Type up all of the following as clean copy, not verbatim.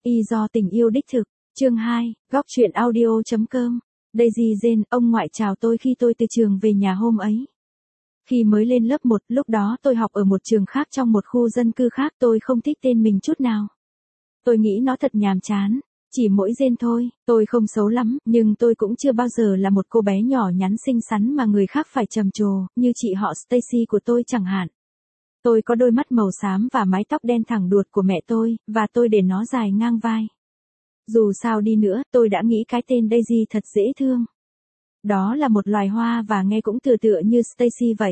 Y do tình yêu đích thực. Chương 2, góc truyện audio.com. Daisy Jane, ông ngoại chào tôi khi tôi từ trường về nhà hôm ấy. Khi mới lên lớp 1, lúc đó tôi học ở một trường khác trong một khu dân cư khác, tôi không thích tên mình chút nào. Tôi nghĩ nó thật nhàm chán. Chỉ mỗi Jane thôi, tôi không xấu lắm, nhưng tôi cũng chưa bao giờ là một cô bé nhỏ nhắn xinh xắn mà người khác phải trầm trồ, như chị họ Stacy của tôi chẳng hạn. Tôi có đôi mắt màu xám và mái tóc đen thẳng đuột của mẹ tôi, và tôi để nó dài ngang vai. Dù sao đi nữa, tôi đã nghĩ cái tên Daisy thật dễ thương. Đó là một loài hoa và nghe cũng tựa như Stacy vậy.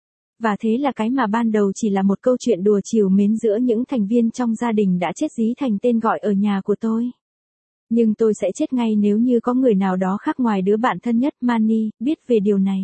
Và thế là cái mà ban đầu chỉ là một câu chuyện đùa trìu mến giữa những thành viên trong gia đình đã chết dí thành tên gọi ở nhà của tôi. Nhưng tôi sẽ chết ngay nếu như có người nào đó khác ngoài đứa bạn thân nhất Manny biết về điều này.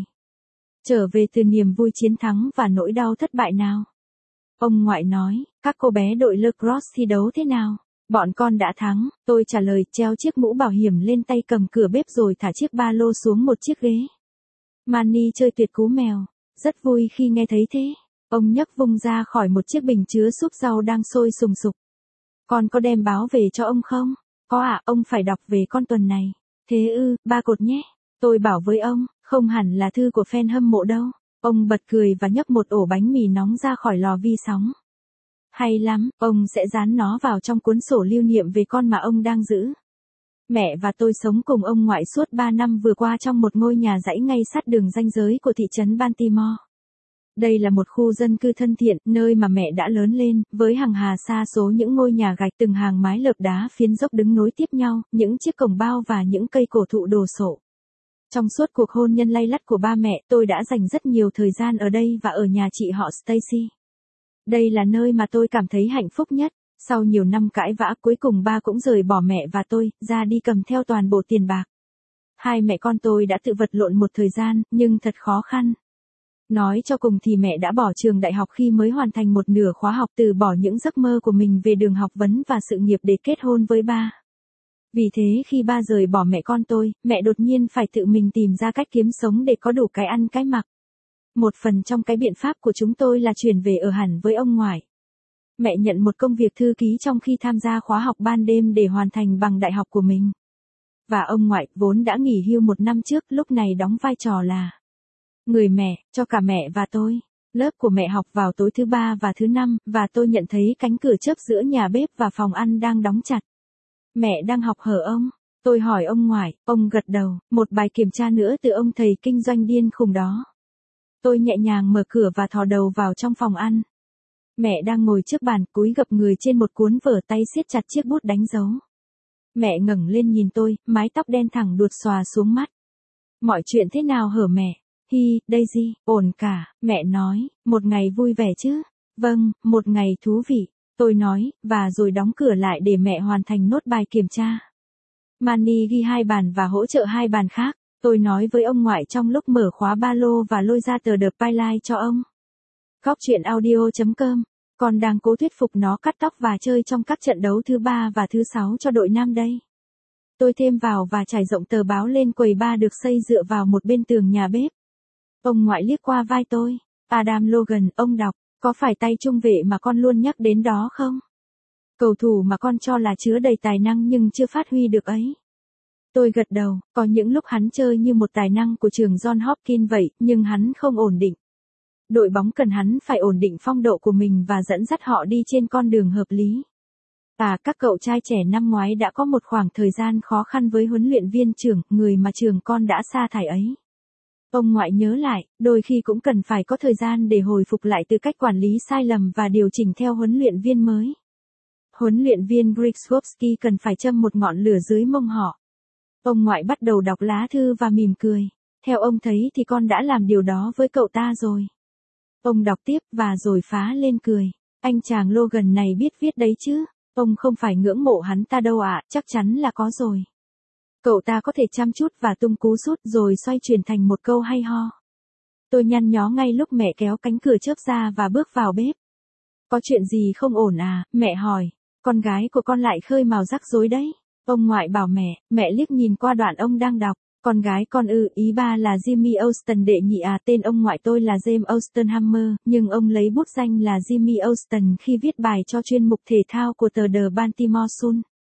Trở về từ niềm vui chiến thắng và nỗi đau thất bại nào. Ông ngoại nói, các cô bé đội lacrosse thi đấu thế nào? Bọn con đã thắng, tôi trả lời, treo chiếc mũ bảo hiểm lên tay, cầm cửa bếp rồi thả chiếc ba lô xuống một chiếc ghế. Manny chơi tuyệt cú mèo, rất vui khi nghe thấy thế. Ông nhấc vung ra khỏi một chiếc bình chứa súp rau đang sôi sùng sục. Con có đem báo về cho ông không? Có ạ, ông phải đọc về con tuần này. Thế ư, 3 cột nhé. Tôi bảo với ông, không hẳn là thư của fan hâm mộ đâu. Ông bật cười và nhấc một ổ bánh mì nóng ra khỏi lò vi sóng. Hay lắm, ông sẽ dán nó vào trong cuốn sổ lưu niệm về con mà ông đang giữ. Mẹ và tôi sống cùng ông ngoại suốt 3 năm vừa qua trong một ngôi nhà dãy ngay sát đường ranh giới của thị trấn Baltimore. Đây là một khu dân cư thân thiện, nơi mà mẹ đã lớn lên, với hàng hà sa số những ngôi nhà gạch, từng hàng mái lợp đá phiến dốc đứng nối tiếp nhau, những chiếc cổng bao và những cây cổ thụ đồ sộ. Trong suốt cuộc hôn nhân lay lắt của ba mẹ, tôi đã dành rất nhiều thời gian ở đây và ở nhà chị họ Stacy. Đây là nơi mà tôi cảm thấy hạnh phúc nhất. Sau nhiều năm cãi vã, cuối cùng ba cũng rời bỏ mẹ và tôi, ra đi cầm theo toàn bộ tiền bạc. Hai mẹ con tôi đã tự vật lộn một thời gian, nhưng thật khó khăn. Nói cho cùng thì mẹ đã bỏ trường đại học khi mới hoàn thành một nửa khóa học, từ bỏ những giấc mơ của mình về đường học vấn và sự nghiệp để kết hôn với ba. Vì thế khi ba rời bỏ mẹ con tôi, mẹ đột nhiên phải tự mình tìm ra cách kiếm sống để có đủ cái ăn cái mặc. Một phần trong cái biện pháp của chúng tôi là chuyển về ở hẳn với ông ngoại. Mẹ nhận một công việc thư ký trong khi tham gia khóa học ban đêm để hoàn thành bằng đại học của mình. Và ông ngoại, vốn đã nghỉ hưu 1 năm trước, lúc này đóng vai trò là người mẹ, cho cả mẹ và tôi. Lớp của mẹ học vào tối thứ 3 và thứ 5, và tôi nhận thấy cánh cửa chớp giữa nhà bếp và phòng ăn đang đóng chặt. Mẹ đang học hở ông? Tôi hỏi ông ngoại, ông gật đầu, một bài kiểm tra nữa từ ông thầy kinh doanh điên khùng đó. Tôi nhẹ nhàng mở cửa và thò đầu vào trong phòng ăn. Mẹ đang ngồi trước bàn, cúi gập người trên một cuốn vở, tay siết chặt chiếc bút đánh dấu. Mẹ ngẩng lên nhìn tôi, mái tóc đen thẳng đuột xòa xuống mắt. Mọi chuyện thế nào hở mẹ? Hi, Daisy, ổn cả, mẹ nói, một ngày vui vẻ chứ? Vâng, một ngày thú vị, tôi nói, và rồi đóng cửa lại để mẹ hoàn thành nốt bài kiểm tra. Manny ghi 2 bàn và hỗ trợ 2 bàn khác, tôi nói với ông ngoại trong lúc mở khóa ba lô và lôi ra tờ The Pilot cho ông. Góc truyện audio.com. Con đang cố thuyết phục nó cắt tóc và chơi trong các trận đấu thứ 3 và thứ 6 cho đội nam đây. Tôi thêm vào và trải rộng tờ báo lên quầy bar được xây dựa vào một bên tường nhà bếp. Ông ngoại liếc qua vai tôi. Adam Logan, ông đọc, có phải tay trung vệ mà con luôn nhắc đến đó không? Cầu thủ mà con cho là chứa đầy tài năng nhưng chưa phát huy được ấy. Tôi gật đầu, có những lúc hắn chơi như một tài năng của trường John Hopkins vậy, nhưng hắn không ổn định. Đội bóng cần hắn phải ổn định phong độ của mình và dẫn dắt họ đi trên con đường hợp lý. Các cậu trai trẻ năm ngoái đã có một khoảng thời gian khó khăn với huấn luyện viên trưởng, người mà trường con đã sa thải ấy. Ông ngoại nhớ lại, đôi khi cũng cần phải có thời gian để hồi phục lại từ cách quản lý sai lầm và điều chỉnh theo huấn luyện viên mới. Huấn luyện viên Griggswowski cần phải châm một ngọn lửa dưới mông họ. Ông ngoại bắt đầu đọc lá thư và mỉm cười. Theo ông thấy thì con đã làm điều đó với cậu ta rồi. Ông đọc tiếp và rồi phá lên cười. Anh chàng Logan này biết viết đấy chứ. Ông không phải ngưỡng mộ hắn ta đâu ạ, chắc chắn là có rồi. Cậu ta có thể chăm chút và tung cú sút rồi xoay chuyển thành một câu hay ho. Tôi nhăn nhó ngay lúc mẹ kéo cánh cửa chớp ra và bước vào bếp. Có chuyện gì không ổn à, mẹ hỏi. Con gái của con lại khơi mào rắc rối đấy. Ông ngoại bảo mẹ liếc nhìn qua đoạn ông đang đọc. Con gái con ư, ý ba là Jimmy Austin đệ nhị à, tên ông ngoại tôi là James Austin Hammer, nhưng ông lấy bút danh là Jimmy Austin khi viết bài cho chuyên mục thể thao của tờ The Baltimore Sun.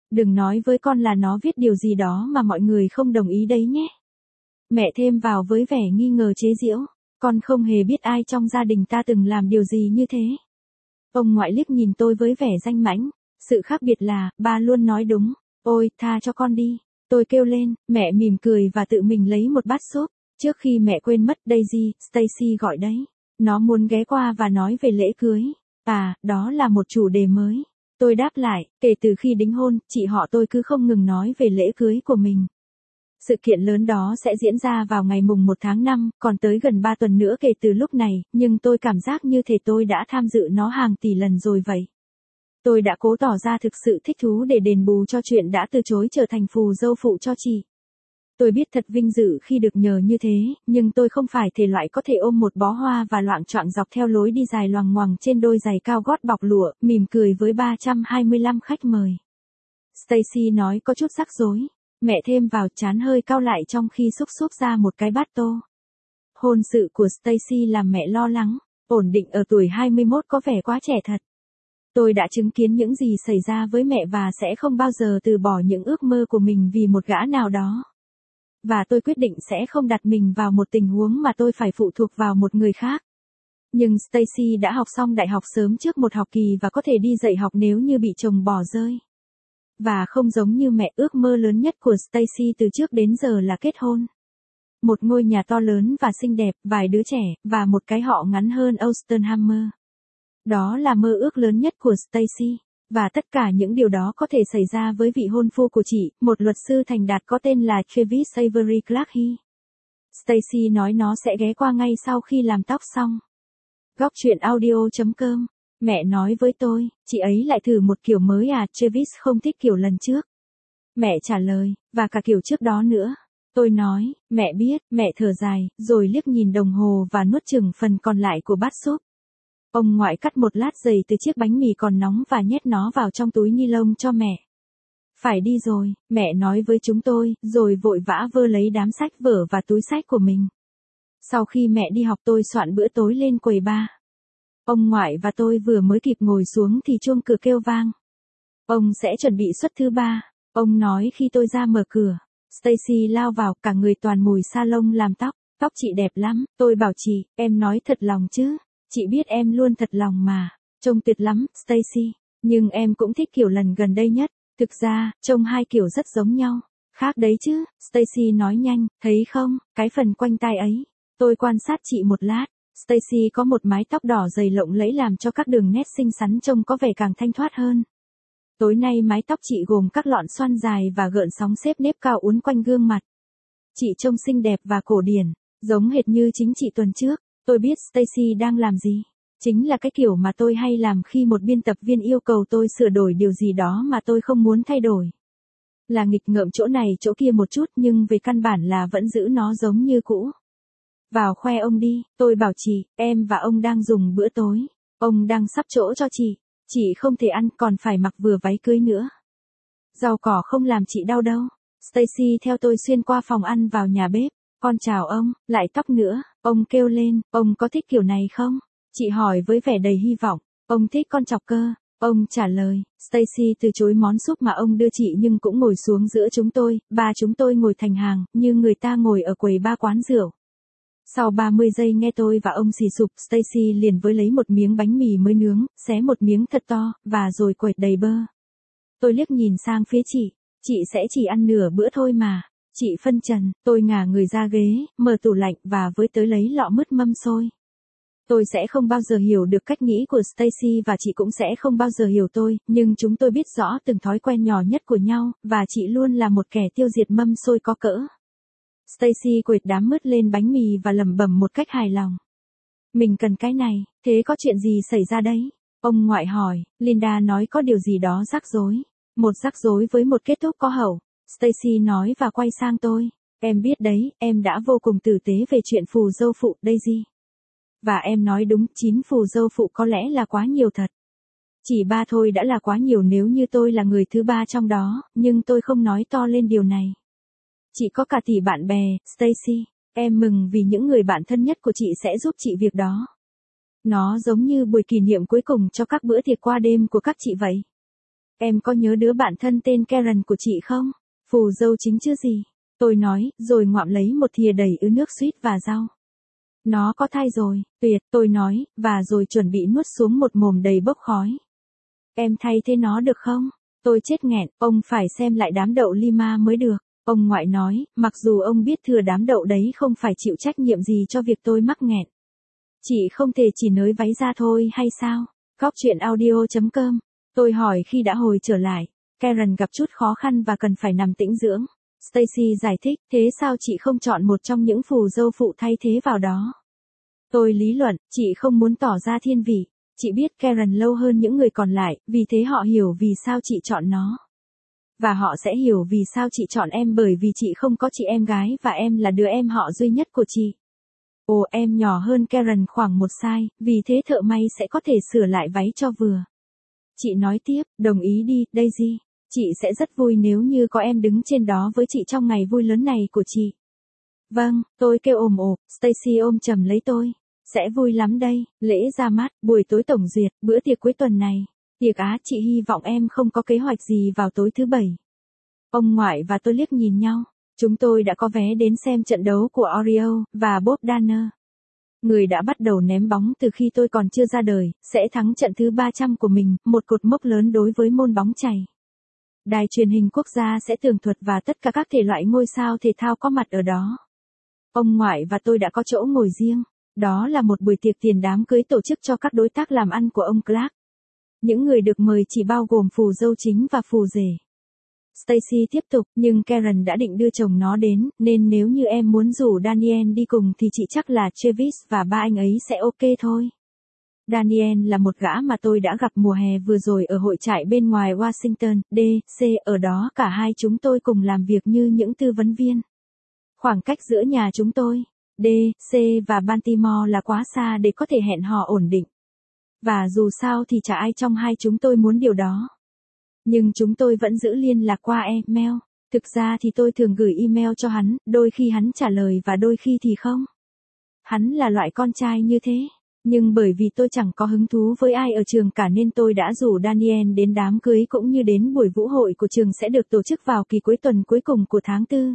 Đừng nói với con là nó viết điều gì đó mà mọi người không đồng ý đấy nhé. Mẹ thêm vào với vẻ nghi ngờ chế giễu. Con không hề biết ai trong gia đình ta từng làm điều gì như thế. Ông ngoại liếc nhìn tôi với vẻ danh mãnh. Sự khác biệt là, ba luôn nói đúng. Ôi, tha cho con đi. Tôi kêu lên, mẹ mỉm cười và tự mình lấy một bát súp. Trước khi mẹ quên mất Daisy, Stacy gọi đấy. Nó muốn ghé qua và nói về lễ cưới. À, đó là một chủ đề mới. Tôi đáp lại, kể từ khi đính hôn, chị họ tôi cứ không ngừng nói về lễ cưới của mình. Sự kiện lớn đó sẽ diễn ra vào ngày mùng 1 tháng 5, còn tới gần 3 tuần nữa kể từ lúc này, nhưng tôi cảm giác như thể tôi đã tham dự nó hàng tỷ lần rồi vậy. Tôi đã cố tỏ ra thực sự thích thú để đền bù cho chuyện đã từ chối trở thành phù dâu phụ cho chị. Tôi biết thật vinh dự khi được nhờ như thế, nhưng tôi không phải thể loại có thể ôm một bó hoa và loạng choạng dọc theo lối đi dài loằng ngoằng trên đôi giày cao gót bọc lụa, mỉm cười với 325 khách mời. Stacy nói có chút rắc rối. Mẹ thêm vào chán hơi cau lại trong khi xúc ra một cái bát tô. Hôn sự của Stacy làm mẹ lo lắng, ổn định ở tuổi 21 có vẻ quá trẻ thật. Tôi đã chứng kiến những gì xảy ra với mẹ và sẽ không bao giờ từ bỏ những ước mơ của mình vì một gã nào đó. Và tôi quyết định sẽ không đặt mình vào một tình huống mà tôi phải phụ thuộc vào một người khác. Nhưng Stacy đã học xong đại học sớm trước một học kỳ và có thể đi dạy học nếu như bị chồng bỏ rơi. Và không giống như mẹ, ước mơ lớn nhất của Stacy từ trước đến giờ là kết hôn. Một ngôi nhà to lớn và xinh đẹp, vài đứa trẻ, và một cái họ ngắn hơn Osterhammer. Đó là mơ ước lớn nhất của Stacy. Và tất cả những điều đó có thể xảy ra với vị hôn phu của chị, một luật sư thành đạt có tên là Travis Avery Clarke. Stacy nói nó sẽ ghé qua ngay sau khi làm tóc xong. Góc chuyện audio.com. Mẹ nói với tôi, chị ấy lại thử một kiểu mới à, Travis không thích kiểu lần trước. Mẹ trả lời, và cả kiểu trước đó nữa. Tôi nói, mẹ biết, mẹ thở dài, rồi liếc nhìn đồng hồ và nuốt chửng phần còn lại của bát súp. Ông ngoại cắt một lát dày từ chiếc bánh mì còn nóng và nhét nó vào trong túi ni lông cho mẹ. Phải đi rồi, mẹ nói với chúng tôi, rồi vội vã vơ lấy đám sách vở và túi sách của mình. Sau khi mẹ đi học tôi soạn bữa tối lên quầy bar. Ông ngoại và tôi vừa mới kịp ngồi xuống thì chuông cửa kêu vang. Ông sẽ chuẩn bị suất thứ 3, ông nói khi tôi ra mở cửa. Stacy lao vào, cả người toàn mùi salon làm tóc. Tóc chị đẹp lắm, tôi bảo chị, em nói thật lòng chứ. Chị biết em luôn thật lòng mà. Trông tuyệt lắm, Stacy. Nhưng em cũng thích kiểu lần gần đây nhất. Thực ra, trông hai kiểu rất giống nhau. Khác đấy chứ, Stacy nói nhanh, thấy không, cái phần quanh tai ấy. Tôi quan sát chị một lát. Stacy có một mái tóc đỏ dày lộng lẫy làm cho các đường nét xinh xắn trông có vẻ càng thanh thoát hơn. Tối nay mái tóc chị gồm các lọn xoăn dài và gợn sóng xếp nếp cao uốn quanh gương mặt. Chị trông xinh đẹp và cổ điển, giống hệt như chính chị tuần trước. Tôi biết Stacy đang làm gì. Chính là cái kiểu mà tôi hay làm khi một biên tập viên yêu cầu tôi sửa đổi điều gì đó mà tôi không muốn thay đổi. Là nghịch ngợm chỗ này chỗ kia một chút nhưng về căn bản là vẫn giữ nó giống như cũ. Vào khoe ông đi, tôi bảo chị, em và ông đang dùng bữa tối. Ông đang sắp chỗ cho chị. Chị không thể ăn còn phải mặc vừa váy cưới nữa. Rau cỏ không làm chị đau đâu. Stacy theo tôi xuyên qua phòng ăn vào nhà bếp. Con chào ông, lại tóc nữa. Ông kêu lên, ông có thích kiểu này không? Chị hỏi với vẻ đầy hy vọng. Ông thích con chọc cơ. Ông trả lời. Stacy từ chối món súp mà ông đưa chị nhưng cũng ngồi xuống giữa chúng tôi. Ba chúng tôi ngồi thành hàng, như người ta ngồi ở quầy ba quán rượu. Sau 30 giây nghe tôi và ông xì sụp, Stacy liền với lấy một miếng bánh mì mới nướng, xé một miếng thật to, và rồi quệt đầy bơ. Tôi liếc nhìn sang phía chị sẽ chỉ ăn nửa bữa thôi mà. Chị phân trần, tôi ngả người ra ghế, mở tủ lạnh và với tới lấy lọ mứt mâm xôi. Tôi sẽ không bao giờ hiểu được cách nghĩ của Stacy và chị cũng sẽ không bao giờ hiểu tôi, nhưng chúng tôi biết rõ từng thói quen nhỏ nhất của nhau, và chị luôn là một kẻ tiêu diệt mâm xôi có cỡ. Stacy quệt đám mứt lên bánh mì và lẩm bẩm một cách hài lòng. Mình cần cái này, thế có chuyện gì xảy ra đấy? Ông ngoại hỏi, Linda nói có điều gì đó rắc rối. Một rắc rối với một kết thúc có hậu. Stacy nói và quay sang tôi. Em biết đấy, em đã vô cùng tử tế về chuyện phù dâu phụ, Daisy. Và em nói đúng, 9 phù dâu phụ có lẽ là quá nhiều thật. Chỉ 3 thôi đã là quá nhiều nếu như tôi là người thứ 3 trong đó, nhưng tôi không nói to lên điều này. Chị có cả tỷ bạn bè, Stacy. Em mừng vì những người bạn thân nhất của chị sẽ giúp chị việc đó. Nó giống như buổi kỷ niệm cuối cùng cho các bữa tiệc qua đêm của các chị vậy. Em có nhớ đứa bạn thân tên Karen của chị không? Phù dâu chính chứ gì? Tôi nói, rồi ngoạm lấy một thìa đầy ứ nước suýt và rau. Nó có thai rồi, tuyệt, tôi nói, và rồi chuẩn bị nuốt xuống một mồm đầy bốc khói. Em thay thế nó được không? Tôi chết nghẹn, ông phải xem lại đám đậu Lima mới được. Ông ngoại nói, mặc dù ông biết thừa đám đậu đấy không phải chịu trách nhiệm gì cho việc tôi mắc nghẹn. Chị không thể chỉ nới váy ra thôi hay sao? Góc chuyện audio.com. Tôi hỏi khi đã hồi trở lại. Karen gặp chút khó khăn và cần phải nằm tĩnh dưỡng. Stacy giải thích, thế sao chị không chọn một trong những phù dâu phụ thay thế vào đó? Tôi lý luận, chị không muốn tỏ ra thiên vị. Chị biết Karen lâu hơn những người còn lại, vì thế họ hiểu vì sao chị chọn nó. Và họ sẽ hiểu vì sao chị chọn em bởi vì chị không có chị em gái và em là đứa em họ duy nhất của chị. Ồ, em nhỏ hơn Karen khoảng một size, vì thế thợ may sẽ có thể sửa lại váy cho vừa. Chị nói tiếp, đồng ý đi, Daisy. Chị sẽ rất vui nếu như có em đứng trên đó với chị trong ngày vui lớn này của chị. Vâng, tôi kêu ồm ộp, Stacy ôm chầm lấy tôi. Sẽ vui lắm đây, lễ ra mắt, buổi tối tổng duyệt, bữa tiệc cuối tuần này. Tiệc á, chị hy vọng em không có kế hoạch gì vào tối thứ Bảy. Ông ngoại và tôi liếc nhìn nhau. Chúng tôi đã có vé đến xem trận đấu của Oriole và Bob Danner. Người đã bắt đầu ném bóng từ khi tôi còn chưa ra đời, sẽ thắng trận thứ 300 của mình, một cột mốc lớn đối với môn bóng chày. Đài truyền hình quốc gia sẽ tường thuật và tất cả các thể loại ngôi sao thể thao có mặt ở đó. Ông ngoại và tôi đã có chỗ ngồi riêng. Đó là một buổi tiệc tiền đám cưới tổ chức cho các đối tác làm ăn của ông Clark. Những người được mời chỉ bao gồm phù dâu chính và phù rể. Stacy tiếp tục, nhưng Karen đã định đưa chồng nó đến, nên nếu như em muốn rủ Daniel đi cùng thì chị chắc là Travis và ba anh ấy sẽ ok thôi. Daniel là một gã mà tôi đã gặp mùa hè vừa rồi ở hội trại bên ngoài Washington, D.C. Ở đó cả hai chúng tôi cùng làm việc như những tư vấn viên. Khoảng cách giữa nhà chúng tôi, D.C. và Baltimore là quá xa để có thể hẹn hò ổn định. Và dù sao thì chả ai trong hai chúng tôi muốn điều đó. Nhưng chúng tôi vẫn giữ liên lạc qua email. Thực ra thì tôi thường gửi email cho hắn, đôi khi hắn trả lời và đôi khi thì không. Hắn là loại con trai như thế. Nhưng bởi vì tôi chẳng có hứng thú với ai ở trường cả nên tôi đã rủ Daniel đến đám cưới cũng như đến buổi vũ hội của trường sẽ được tổ chức vào kỳ cuối tuần cuối cùng của tháng 4.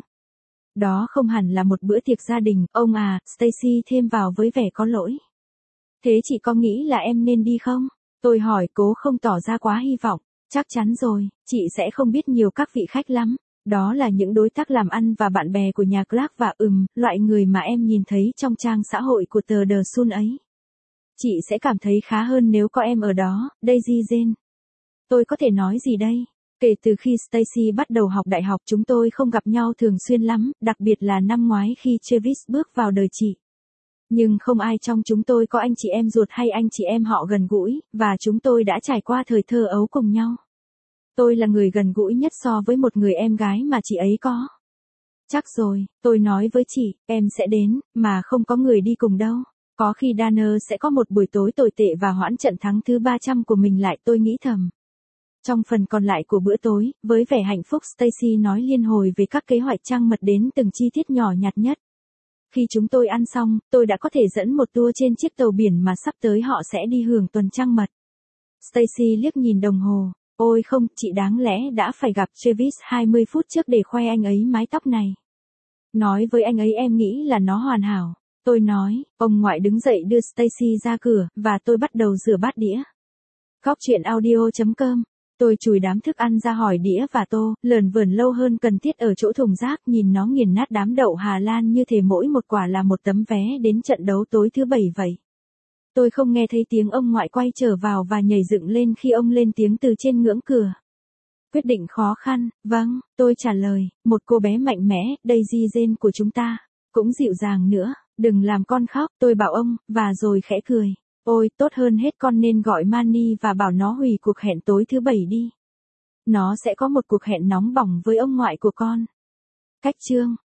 Đó không hẳn là một bữa tiệc gia đình, ông à, Stacy thêm vào với vẻ có lỗi. Thế chị có nghĩ là em nên đi không? Tôi hỏi cố không tỏ ra quá hy vọng. Chắc chắn rồi, chị sẽ không biết nhiều các vị khách lắm. Đó là những đối tác làm ăn và bạn bè của nhà Clark và loại người mà em nhìn thấy trong trang xã hội của tờ The Sun ấy. Chị sẽ cảm thấy khá hơn nếu có em ở đó, Daisy Jane. Tôi có thể nói gì đây? Kể từ khi Stacy bắt đầu học đại học chúng tôi không gặp nhau thường xuyên lắm, đặc biệt là năm ngoái khi Travis bước vào đời chị. Nhưng không ai trong chúng tôi có anh chị em ruột hay anh chị em họ gần gũi, và chúng tôi đã trải qua thời thơ ấu cùng nhau. Tôi là người gần gũi nhất so với một người em gái mà chị ấy có. Chắc rồi, tôi nói với chị, em sẽ đến, mà không có người đi cùng đâu. Có khi Danner sẽ có một buổi tối tồi tệ và hoãn trận thắng thứ 300 của mình lại, tôi nghĩ thầm. Trong phần còn lại của bữa tối, với vẻ hạnh phúc Stacy nói liên hồi về các kế hoạch trăng mật đến từng chi tiết nhỏ nhặt nhất. Khi chúng tôi ăn xong, tôi đã có thể dẫn một tour trên chiếc tàu biển mà sắp tới họ sẽ đi hưởng tuần trăng mật. Stacy liếc nhìn đồng hồ. Ôi không, chị đáng lẽ đã phải gặp Travis 20 phút trước để khoe anh ấy mái tóc này. Nói với anh ấy em nghĩ là nó hoàn hảo. Tôi nói, ông ngoại đứng dậy đưa Stacy ra cửa, và tôi bắt đầu rửa bát đĩa. Góc chuyện audio.com. Tôi chùi đám thức ăn ra hỏi đĩa và tô, lờn vờn lâu hơn cần thiết ở chỗ thùng rác nhìn nó nghiền nát đám đậu Hà Lan như thể mỗi một quả là một tấm vé đến trận đấu tối thứ Bảy vậy. Tôi không nghe thấy tiếng ông ngoại quay trở vào và nhảy dựng lên khi ông lên tiếng từ trên ngưỡng cửa. Quyết định khó khăn, vâng, tôi trả lời, một cô bé mạnh mẽ, Daisy Jane của chúng ta. Cũng dịu dàng nữa, đừng làm con khóc, tôi bảo ông, và rồi khẽ cười. Ôi, tốt hơn hết con nên gọi Manny và bảo nó hủy cuộc hẹn tối thứ Bảy đi. Nó sẽ có một cuộc hẹn nóng bỏng với ông ngoại của con. Cách chương